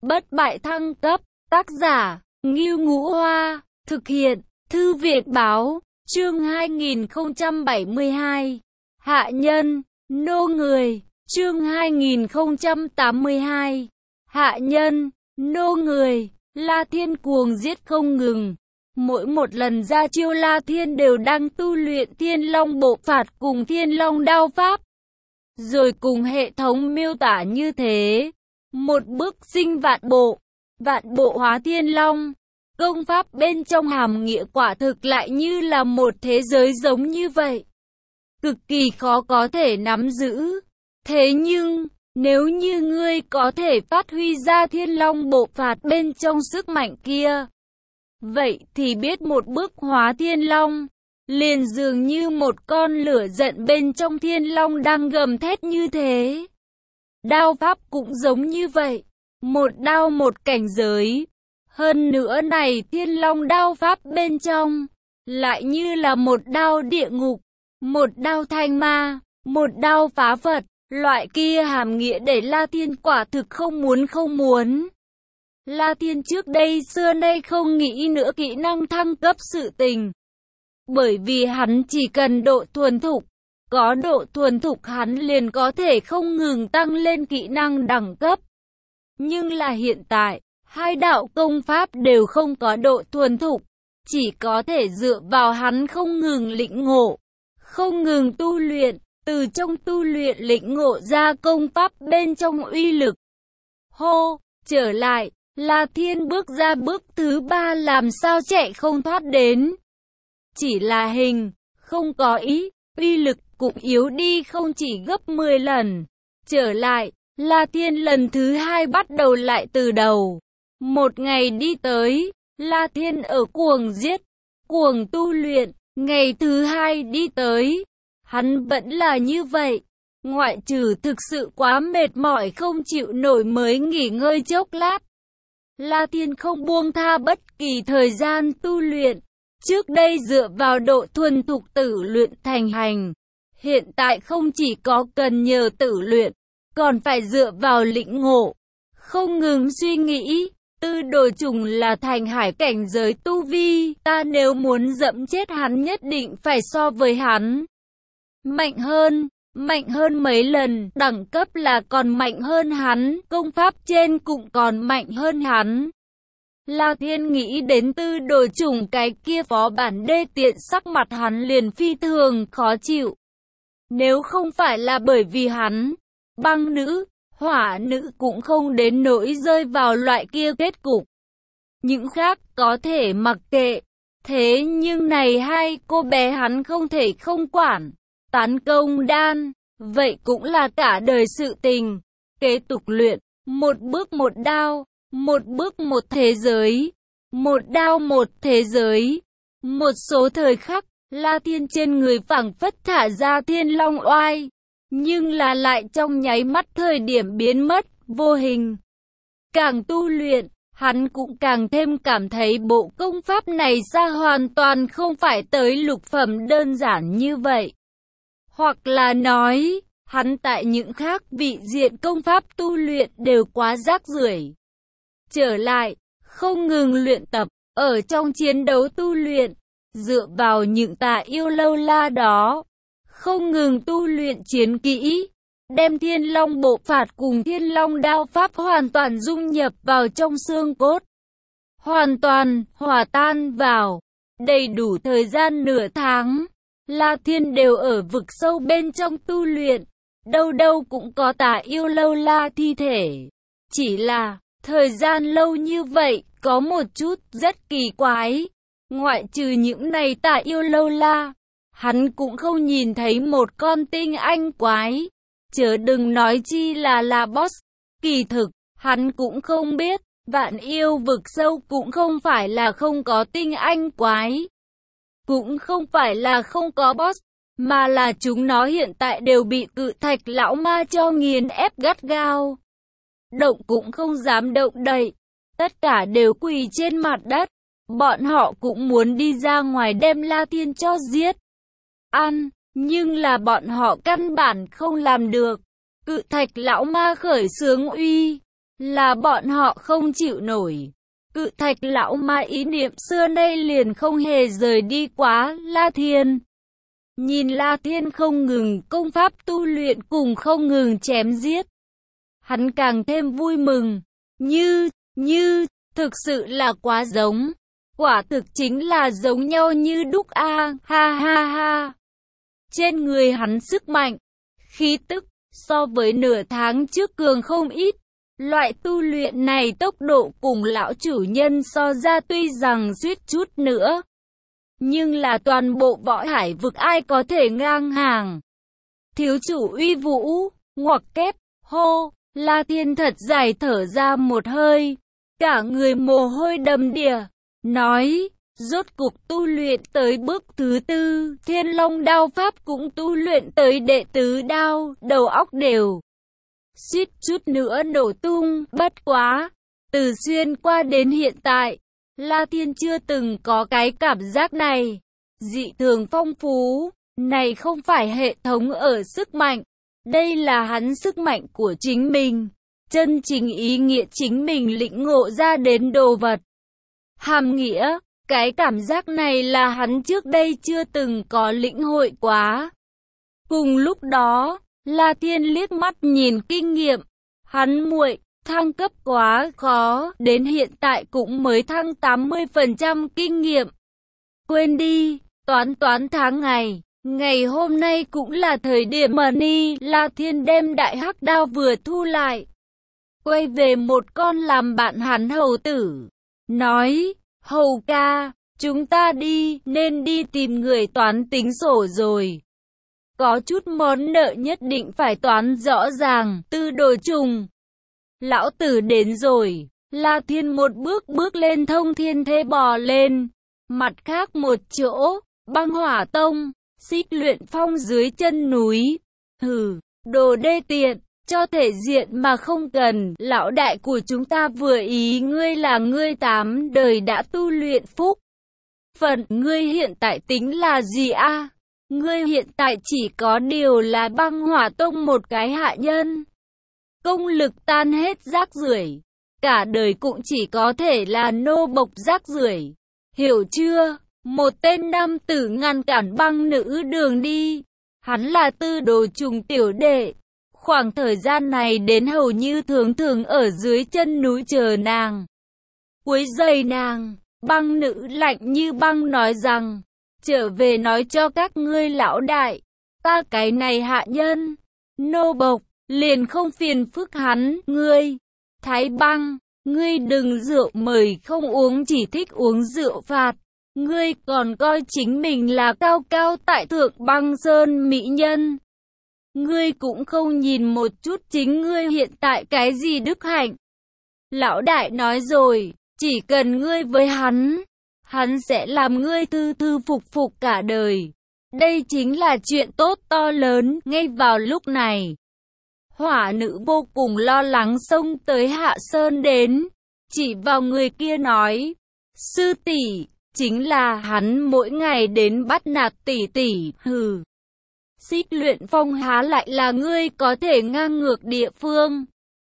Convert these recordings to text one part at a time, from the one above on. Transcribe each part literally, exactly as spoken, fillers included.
Bất bại thăng cấp, tác giả, Ngưu Ngũ Hoa, thực hiện, Thư viện Báo, chương hai nghìn không trăm bảy mươi hai. Hạ nhân, nô người, chương hai nghìn không trăm tám mươi hai. Hạ nhân, nô người, La Thiên cuồng giết không ngừng. Mỗi một lần ra chiêu La Thiên đều đang tu luyện Thiên Long Bộ Phạt cùng Thiên Long Đao Pháp. Rồi cùng hệ thống miêu tả như thế. Một bước sinh vạn bộ, vạn bộ hóa Thiên Long. Công pháp bên trong hàm nghĩa quả thực lại như là một thế giới giống như vậy. Cực kỳ khó có thể nắm giữ. Thế nhưng, nếu như ngươi có thể phát huy ra Thiên Long Bộ Phạt bên trong sức mạnh kia, vậy thì biết một bước hóa Thiên Long, liền dường như một con lửa giận bên trong Thiên Long đang gầm thét như thế. Đao pháp cũng giống như vậy, một đao một cảnh giới. Hơn nữa này Thiên Long đao pháp bên trong, lại như là một đao địa ngục, một đao thanh ma, một đao phá Phật. Loại kia hàm nghĩa để La Thiên quả thực không muốn không muốn. La Thiên trước đây xưa nay không nghĩ nữa kỹ năng thăng cấp sự tình. Bởi vì hắn chỉ cần độ thuần thục. Có độ thuần thục hắn liền có thể không ngừng tăng lên kỹ năng đẳng cấp. Nhưng là hiện tại, hai đạo công pháp đều không có độ thuần thục. Chỉ có thể dựa vào hắn không ngừng lĩnh ngộ, không ngừng tu luyện. Từ trong tu luyện lĩnh ngộ ra công pháp bên trong uy lực. Hô, trở lại, La Thiên bước ra bước thứ ba làm sao chạy không thoát đến. Chỉ là hình, không có ý, uy lực cũng yếu đi không chỉ gấp mười lần. Trở lại, La Thiên lần thứ hai bắt đầu lại từ đầu. Một ngày đi tới, La Thiên ở cuồng giết, cuồng tu luyện, ngày thứ hai đi tới. Hắn vẫn là như vậy, ngoại trừ thực sự quá mệt mỏi không chịu nổi mới nghỉ ngơi chốc lát. La Thiên không buông tha bất kỳ thời gian tu luyện, trước đây dựa vào độ thuần thục tử luyện thành hành. Hiện tại không chỉ có cần nhờ tử luyện, còn phải dựa vào lĩnh ngộ, không ngừng suy nghĩ. Tư đồ trùng là thành hải cảnh giới tu vi, ta nếu muốn dẫm chết hắn nhất định phải so với hắn mạnh hơn, mạnh hơn mấy lần, đẳng cấp là còn mạnh hơn hắn, công pháp trên cũng còn mạnh hơn hắn. La Thiên nghĩ đến tư đồ trùng cái kia phó bản đê tiện, sắc mặt hắn liền phi thường khó chịu. Nếu không phải là bởi vì hắn, băng nữ, hỏa nữ cũng không đến nỗi rơi vào loại kia kết cục. Những khác có thể mặc kệ, thế nhưng này hai cô bé hắn không thể không quản. Tán công đan, vậy cũng là cả đời sự tình. Kế tục luyện, một bước một đao, một bước một thế giới, một đao một thế giới. Một số thời khắc, La Thiên trên người phảng phất thả ra Thiên Long oai, nhưng là lại trong nháy mắt thời điểm biến mất, vô hình. Càng tu luyện, hắn cũng càng thêm cảm thấy bộ công pháp này ra hoàn toàn không phải tới lục phẩm đơn giản như vậy. Hoặc là nói, hắn tại những khác vị diện công pháp tu luyện đều quá rác rưởi. Trở lại, không ngừng luyện tập, ở trong chiến đấu tu luyện, dựa vào những tà yêu lâu la đó, không ngừng tu luyện chiến kỹ, đem Thiên Long Bộ Phạt cùng Thiên Long Đao Pháp hoàn toàn dung nhập vào trong xương cốt. Hoàn toàn, hòa tan vào, đầy đủ thời gian nửa tháng. La Thiên đều ở vực sâu bên trong tu luyện, đâu đâu cũng có tà yêu lâu la thi thể. Chỉ là, thời gian lâu như vậy, có một chút rất kỳ quái. Ngoại trừ những này tà yêu lâu la, hắn cũng không nhìn thấy một con tinh anh quái. Chớ đừng nói chi là là boss. Kỳ thực, hắn cũng không biết, vạn yêu vực sâu cũng không phải là không có tinh anh quái. Cũng không phải là không có boss, mà là chúng nó hiện tại đều bị cự thạch lão ma cho nghiền ép gắt gao. Động cũng không dám động đậy, tất cả đều quỳ trên mặt đất. Bọn họ cũng muốn đi ra ngoài đem La Thiên cho giết, ăn, nhưng là bọn họ căn bản không làm được. Cự thạch lão ma khởi xướng uy, là bọn họ không chịu nổi. Cự thạch lão ma ý niệm xưa nay liền không hề rời đi quá La Thiên. Nhìn La Thiên không ngừng công pháp tu luyện cùng không ngừng chém giết, hắn càng thêm vui mừng. Như, như, thực sự là quá giống. Quả thực chính là giống nhau như đúc a, ha ha ha. Trên người hắn sức mạnh, khí tức, so với nửa tháng trước cường không ít. Loại tu luyện này tốc độ cùng lão chủ nhân so ra tuy rằng suýt chút nữa, nhưng là toàn bộ võ hải vực ai có thể ngang hàng. Thiếu chủ uy vũ, ngoặc kép, hô, La Thiên thật dài thở ra một hơi, cả người mồ hôi đầm đìa, nói, rốt cục tu luyện tới bước thứ tư, Thiên Long đao pháp cũng tu luyện tới đệ tứ đao, đầu óc đều suýt chút nữa nổ tung. Bất quá, từ xuyên qua đến hiện tại, La Thiên chưa từng có cái cảm giác này, dị thường phong phú. Này không phải hệ thống ở sức mạnh, đây là hắn sức mạnh của chính mình, chân chính ý nghĩa chính mình lĩnh ngộ ra đến đồ vật. Hàm nghĩa, cái cảm giác này là hắn trước đây chưa từng có lĩnh hội quá. Cùng lúc đó, La Thiên liếc mắt nhìn kinh nghiệm, hắn muội, thăng cấp quá khó, đến hiện tại cũng mới thăng tám mươi phần trăm kinh nghiệm. Quên đi, toán toán tháng ngày, ngày hôm nay cũng là thời điểm mà ni La Thiên đem đại hắc đao vừa thu lại, quay về một con làm bạn hắn hầu tử, nói, hầu ca, chúng ta đi, nên đi tìm người toán tính sổ rồi. Có chút món nợ nhất định phải toán rõ ràng, Tư Đồ Trùng. Lão tử đến rồi, La Thiên một bước bước lên thông thiên thế bò lên. Mặt khác một chỗ, băng hỏa tông, xích luyện phong dưới chân núi. Hừ, đồ đê tiện, cho thể diện mà không cần. Lão đại của chúng ta vừa ý ngươi là ngươi tám đời đã tu luyện phúc phận, ngươi hiện tại tính là gì a? À? Ngươi hiện tại chỉ có điều là băng hỏa tông một cái hạ nhân, công lực tan hết rác rưởi, cả đời cũng chỉ có thể là nô bộc rác rưởi, hiểu chưa? Một tên nam tử ngăn cản băng nữ đường đi, hắn là Tư Đồ Trùng tiểu đệ, khoảng thời gian này đến hầu như thường thường ở dưới chân núi chờ nàng, quấy rầy nàng. Băng nữ lạnh như băng nói rằng, trở về nói cho các ngươi lão đại, ta cái này hạ nhân, nô bộc, liền không phiền phức hắn. Ngươi, Thái Băng, ngươi đừng rượu mời không uống, chỉ thích uống rượu phạt. Ngươi còn coi chính mình là cao cao tại thượng băng sơn mỹ nhân. Ngươi cũng không nhìn một chút chính ngươi hiện tại cái gì đức hạnh. Lão đại nói rồi, chỉ cần ngươi với hắn, hắn sẽ làm ngươi thư thư phục phục cả đời. Đây chính là chuyện tốt to lớn. Ngay vào lúc này, hỏa nữ vô cùng lo lắng xông tới Hạ Sơn đến, chỉ vào người kia nói, sư tỷ, chính là hắn mỗi ngày đến bắt nạt tỷ tỷ. Hừ, xích luyện phong há lại là ngươi có thể ngang ngược địa phương.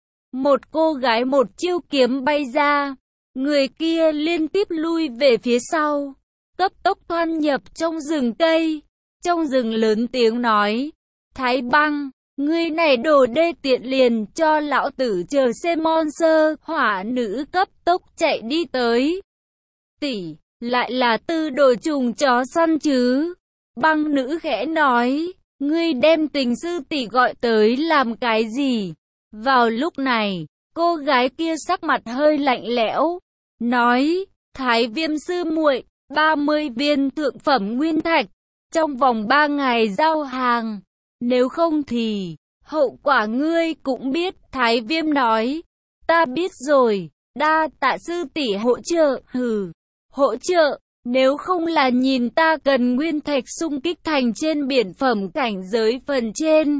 Một cô gái một chiêu kiếm bay ra, người kia liên tiếp lui về phía sau, cấp tốc thoăn nhập trong rừng cây. Trong rừng lớn tiếng nói, Thái Băng, ngươi này đồ đê tiện, liền cho lão tử chờ xem monster. Hỏa nữ cấp tốc chạy đi tới. Tỷ, lại là Tư Đồ Trùng chó săn chứ? Băng nữ khẽ nói, ngươi đem tình sư tỷ gọi tới làm cái gì? Vào lúc này, cô gái kia sắc mặt hơi lạnh lẽo, nói, Thái Viêm sư muội, ba mươi viên thượng phẩm nguyên thạch, trong vòng ba ngày giao hàng, nếu không thì, hậu quả ngươi cũng biết. Thái Viêm nói, ta biết rồi, đa tạ sư tỷ hỗ trợ. Hừ, hỗ trợ, nếu không là nhìn ta cần nguyên thạch xung kích thành trên biển phẩm cảnh giới phần trên,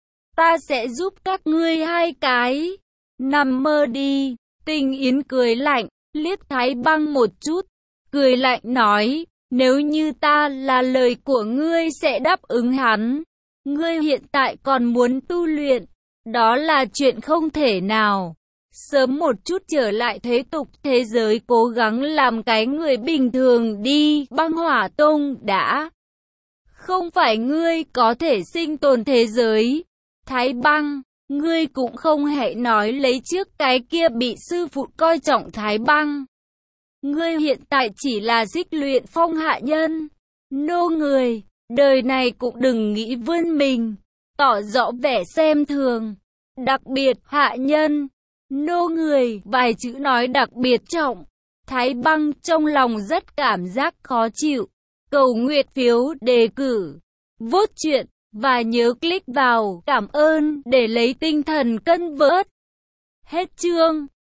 ta sẽ giúp các ngươi hai cái. Nằm mơ đi. Tình Yến cười lạnh, liếc Thái Băng một chút, cười lạnh nói, nếu như ta là lời của ngươi sẽ đáp ứng hắn. Ngươi hiện tại còn muốn tu luyện, đó là chuyện không thể nào. Sớm một chút trở lại thế tục thế giới, cố gắng làm cái người bình thường đi. Băng Hỏa Tông đã không phải ngươi có thể sinh tồn thế giới. Thái Băng, ngươi cũng không hề nói lấy trước cái kia bị sư phụ coi trọng Thái Băng. Ngươi hiện tại chỉ là Xích Luyện Phong hạ nhân, nô người, đời này cũng đừng nghĩ vươn mình, tỏ rõ vẻ xem thường. Đặc biệt hạ nhân, nô người, vài chữ nói đặc biệt trọng. Thái Băng trong lòng rất cảm giác khó chịu. Cầu nguyện phiếu đề cử, vote chuyện và nhớ click vào cảm ơn để lấy tinh thần cân vớt. Hết chương.